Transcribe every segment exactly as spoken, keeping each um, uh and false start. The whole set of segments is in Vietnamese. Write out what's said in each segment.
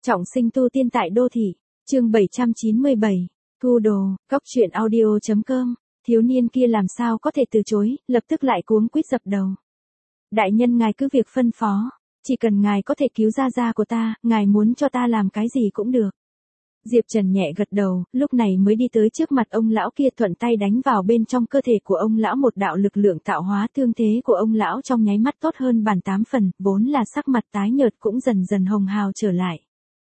Trọng sinh tu tiên tại đô thị, chương bảy trăm chín mươi bảy, thu đồ, góc truyện audio chấm com, thiếu niên kia làm sao có thể từ chối, lập tức lại cuống quýt dập đầu. Đại nhân ngài cứ việc phân phó, chỉ cần ngài có thể cứu gia gia của ta, ngài muốn cho ta làm cái gì cũng được. Diệp Trần nhẹ gật đầu, lúc này mới đi tới trước mặt ông lão kia, thuận tay đánh vào bên trong cơ thể của ông lão một đạo lực lượng tạo hóa, thương thế của ông lão trong nháy mắt tốt hơn bản tám phần, vốn là sắc mặt tái nhợt cũng dần dần hồng hào trở lại.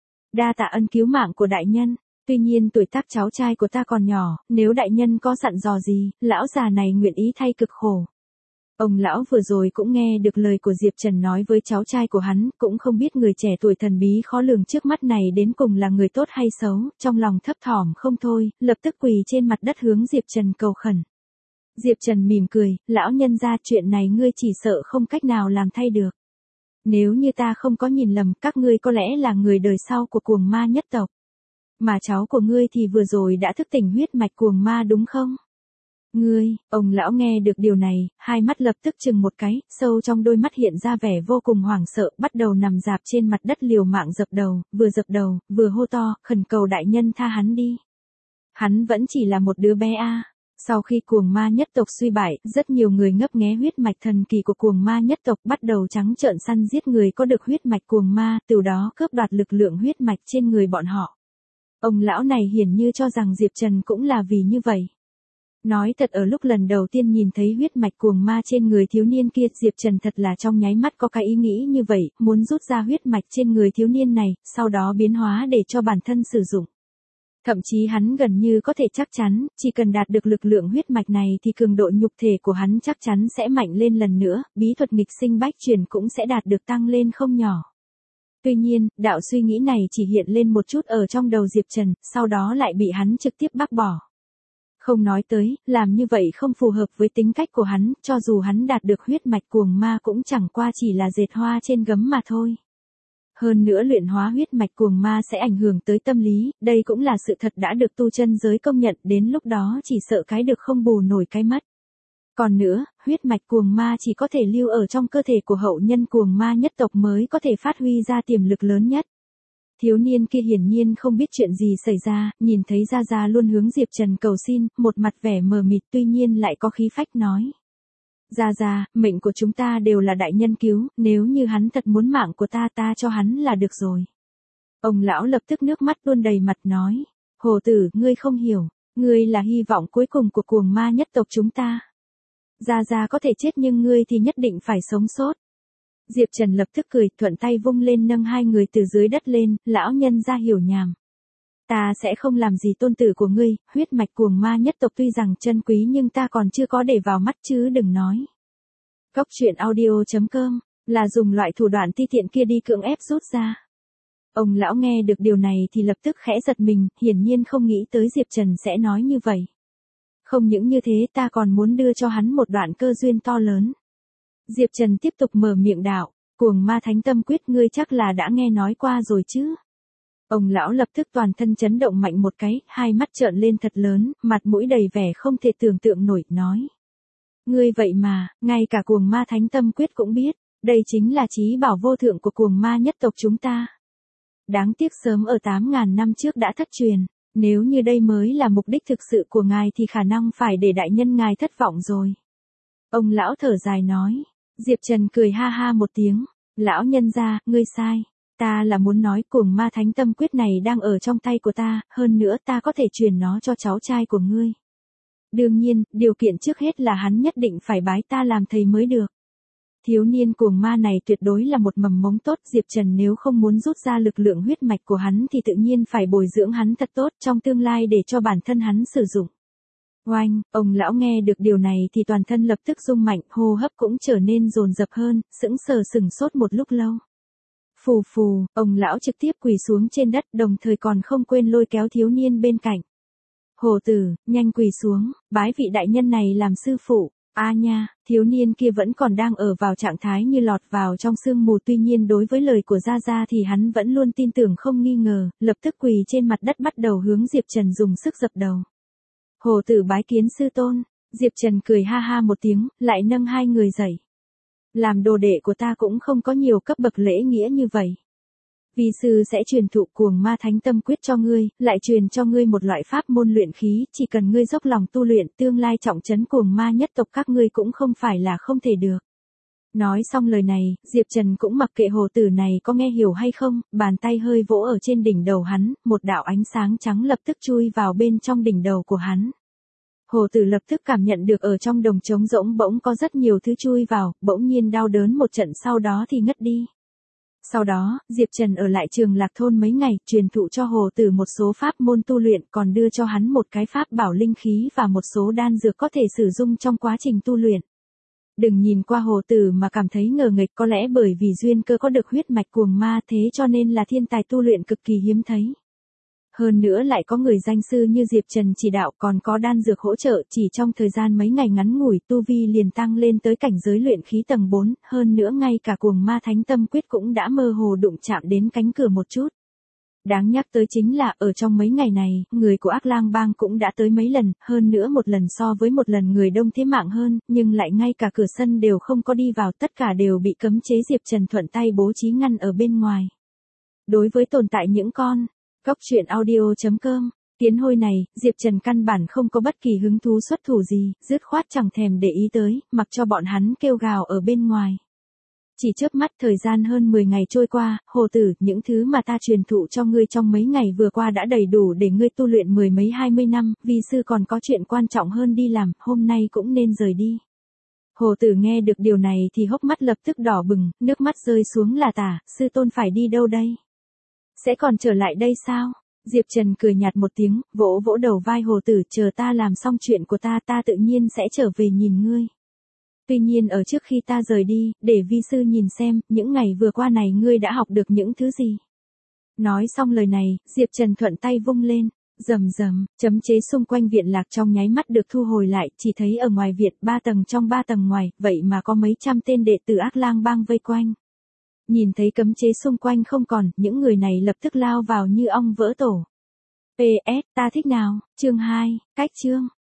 Đa tạ ân cứu mạng của đại nhân, tuy nhiên tuổi tác cháu trai của ta còn nhỏ, nếu đại nhân có dặn dò gì, lão già này nguyện ý thay cực khổ. Ông lão vừa rồi cũng nghe được lời của Diệp Trần nói với cháu trai của hắn, cũng không biết người trẻ tuổi thần bí khó lường trước mắt này đến cùng là người tốt hay xấu, trong lòng thấp thỏm không thôi, lập tức quỳ trên mặt đất hướng Diệp Trần cầu khẩn. Diệp Trần mỉm cười, lão nhân gia, chuyện này ngươi chỉ sợ không cách nào làm thay được. Nếu như ta không có nhìn lầm, các ngươi có lẽ là người đời sau của cuồng ma nhất tộc. Mà cháu của ngươi thì vừa rồi đã thức tỉnh huyết mạch cuồng ma đúng không? Ngươi, ông lão nghe được điều này, hai mắt lập tức chừng một cái, sâu trong đôi mắt hiện ra vẻ vô cùng hoảng sợ, bắt đầu nằm dạp trên mặt đất liều mạng dập đầu, vừa dập đầu, vừa hô to, khẩn cầu đại nhân tha hắn đi. Hắn vẫn chỉ là một đứa bé a. À. Sau khi cuồng ma nhất tộc suy bại, rất nhiều người ngấp nghé huyết mạch thần kỳ của cuồng ma nhất tộc bắt đầu trắng trợn săn giết người có được huyết mạch cuồng ma, từ đó cướp đoạt lực lượng huyết mạch trên người bọn họ. Ông lão này hiển như cho rằng Diệp Trần cũng là vì như vậy. Nói thật, ở lúc lần đầu tiên nhìn thấy huyết mạch cuồng ma trên người thiếu niên kia, Diệp Trần thật là trong nháy mắt có cái ý nghĩ như vậy, muốn rút ra huyết mạch trên người thiếu niên này, sau đó biến hóa để cho bản thân sử dụng. Thậm chí hắn gần như có thể chắc chắn, chỉ cần đạt được lực lượng huyết mạch này thì cường độ nhục thể của hắn chắc chắn sẽ mạnh lên lần nữa, bí thuật nghịch sinh bách truyền cũng sẽ đạt được tăng lên không nhỏ. Tuy nhiên, đạo suy nghĩ này chỉ hiện lên một chút ở trong đầu Diệp Trần, sau đó lại bị hắn trực tiếp bác bỏ. Không nói tới, làm như vậy không phù hợp với tính cách của hắn, cho dù hắn đạt được huyết mạch cuồng ma cũng chẳng qua chỉ là dệt hoa trên gấm mà thôi. Hơn nữa luyện hóa huyết mạch cuồng ma sẽ ảnh hưởng tới tâm lý, đây cũng là sự thật đã được tu chân giới công nhận, đến lúc đó chỉ sợ cái được không bù nổi cái mất. Còn nữa, huyết mạch cuồng ma chỉ có thể lưu ở trong cơ thể của hậu nhân cuồng ma nhất tộc mới có thể phát huy ra tiềm lực lớn nhất. Thiếu niên kia hiển nhiên không biết chuyện gì xảy ra, nhìn thấy Gia Gia luôn hướng Diệp Trần cầu xin, một mặt vẻ mờ mịt tuy nhiên lại có khí phách nói. Gia Gia, mệnh của chúng ta đều là đại nhân cứu, nếu như hắn thật muốn mạng của ta ta cho hắn là được rồi. Ông lão lập tức nước mắt tuôn đầy mặt nói. Hồ tử, ngươi không hiểu, ngươi là hy vọng cuối cùng của cuồng ma nhất tộc chúng ta. Gia Gia có thể chết nhưng ngươi thì nhất định phải sống sót. Diệp Trần lập tức cười, thuận tay vung lên nâng hai người từ dưới đất lên, lão nhân gia hiểu nhảm. Ta sẽ không làm gì tôn tử của ngươi, huyết mạch cuồng ma nhất tộc tuy rằng chân quý nhưng ta còn chưa có để vào mắt chứ đừng nói. Góc truyện audio chấm com, là dùng loại thủ đoạn ti tiện kia đi cưỡng ép rút ra. Ông lão nghe được điều này thì lập tức khẽ giật mình, hiển nhiên không nghĩ tới Diệp Trần sẽ nói như vậy. Không những như thế ta còn muốn đưa cho hắn một đoạn cơ duyên to lớn. Diệp Trần tiếp tục mở miệng đạo, cuồng ma thánh tâm quyết ngươi chắc là đã nghe nói qua rồi chứ. Ông lão lập tức toàn thân chấn động mạnh một cái, hai mắt trợn lên thật lớn, mặt mũi đầy vẻ không thể tưởng tượng nổi, nói. Ngươi vậy mà, ngay cả cuồng ma thánh tâm quyết cũng biết, đây chính là chí bảo vô thượng của cuồng ma nhất tộc chúng ta. Đáng tiếc sớm ở tám ngàn năm trước đã thất truyền, nếu như đây mới là mục đích thực sự của ngài thì khả năng phải để đại nhân ngài thất vọng rồi. Ông lão thở dài nói. Diệp Trần cười ha ha một tiếng, lão nhân gia, ngươi sai, ta là muốn nói cuồng ma thánh tâm quyết này đang ở trong tay của ta, hơn nữa ta có thể truyền nó cho cháu trai của ngươi. Đương nhiên, điều kiện trước hết là hắn nhất định phải bái ta làm thầy mới được. Thiếu niên cuồng ma này tuyệt đối là một mầm mống tốt, Diệp Trần nếu không muốn rút ra lực lượng huyết mạch của hắn thì tự nhiên phải bồi dưỡng hắn thật tốt trong tương lai để cho bản thân hắn sử dụng. Oanh, ông lão nghe được điều này thì toàn thân lập tức rung mạnh, hô hấp cũng trở nên dồn dập hơn, sững sờ sừng sốt một lúc lâu. Phù phù, ông lão trực tiếp quỳ xuống trên đất, đồng thời còn không quên lôi kéo thiếu niên bên cạnh. Hồ tử, nhanh quỳ xuống, bái vị đại nhân này làm sư phụ. A à nha, thiếu niên kia vẫn còn đang ở vào trạng thái như lọt vào trong sương mù, tuy nhiên đối với lời của Gia Gia thì hắn vẫn luôn tin tưởng không nghi ngờ, lập tức quỳ trên mặt đất bắt đầu hướng Diệp Trần dùng sức dập đầu. Hồ tử bái kiến sư tôn, Diệp Trần cười ha ha một tiếng, lại nâng hai người dậy. Làm đồ đệ của ta cũng không có nhiều cấp bậc lễ nghĩa như vậy. Vi sư sẽ truyền thụ Cuồng Ma Thánh Tâm Quyết cho ngươi, lại truyền cho ngươi một loại pháp môn luyện khí, chỉ cần ngươi dốc lòng tu luyện, tương lai trọng trấn Cuồng Ma nhất tộc các ngươi cũng không phải là không thể được. Nói xong lời này, Diệp Trần cũng mặc kệ hồ tử này có nghe hiểu hay không, bàn tay hơi vỗ ở trên đỉnh đầu hắn, một đạo ánh sáng trắng lập tức chui vào bên trong đỉnh đầu của hắn. Hồ tử lập tức cảm nhận được ở trong đồng trống rỗng bỗng có rất nhiều thứ chui vào, bỗng nhiên đau đớn một trận sau đó thì ngất đi. Sau đó, Diệp Trần ở lại Trường Lạc thôn mấy ngày, truyền thụ cho hồ tử một số pháp môn tu luyện, còn đưa cho hắn một cái pháp bảo linh khí và một số đan dược có thể sử dụng trong quá trình tu luyện. Đừng nhìn qua hồ tử mà cảm thấy ngờ nghệch, có lẽ bởi vì duyên cơ có được huyết mạch cuồng ma thế cho nên là thiên tài tu luyện cực kỳ hiếm thấy. Hơn nữa lại có người danh sư như Diệp Trần chỉ đạo, còn có đan dược hỗ trợ, chỉ trong thời gian mấy ngày ngắn ngủi tu vi liền tăng lên tới cảnh giới luyện khí tầng bốn, hơn nữa ngay cả Cuồng Ma Thánh Tâm Quyết cũng đã mơ hồ đụng chạm đến cánh cửa một chút. Đáng nhắc tới chính là ở trong mấy ngày này, người của Ác Lang Bang cũng đã tới mấy lần, hơn nữa một lần so với một lần người đông thế mạng hơn, nhưng lại ngay cả cửa sân đều không có đi vào, tất cả đều bị cấm chế Diệp Trần thuận tay bố trí ngăn ở bên ngoài. Đối với tồn tại những con Cóc truyện audio chấm com, tiến hôi này, Diệp Trần căn bản không có bất kỳ hứng thú xuất thủ gì, dứt khoát chẳng thèm để ý tới, mặc cho bọn hắn kêu gào ở bên ngoài. Chỉ chớp mắt thời gian hơn mười ngày trôi qua, hồ tử, những thứ mà ta truyền thụ cho ngươi trong mấy ngày vừa qua đã đầy đủ để ngươi tu luyện mười mấy hai mươi năm, vì sư còn có chuyện quan trọng hơn đi làm, hôm nay cũng nên rời đi. Hồ tử nghe được điều này thì hốc mắt lập tức đỏ bừng, nước mắt rơi xuống là tả, sư tôn phải đi đâu đây? Sẽ còn trở lại đây sao? Diệp Trần cười nhạt một tiếng, vỗ vỗ đầu vai hồ tử, chờ ta làm xong chuyện của ta ta tự nhiên sẽ trở về nhìn ngươi. Tuy nhiên ở trước khi ta rời đi, để vi sư nhìn xem, những ngày vừa qua này ngươi đã học được những thứ gì. Nói xong lời này, Diệp Trần thuận tay vung lên, rầm rầm, chấm chế xung quanh viện lạc trong nháy mắt được thu hồi lại, chỉ thấy ở ngoài viện, ba tầng trong ba tầng ngoài, vậy mà có mấy trăm tên đệ tử Ác Lang Bang vây quanh. Nhìn thấy cấm chế xung quanh không còn, những người này lập tức lao vào như ong vỡ tổ. pê ét, ta thích nào, chương hai, cách chương.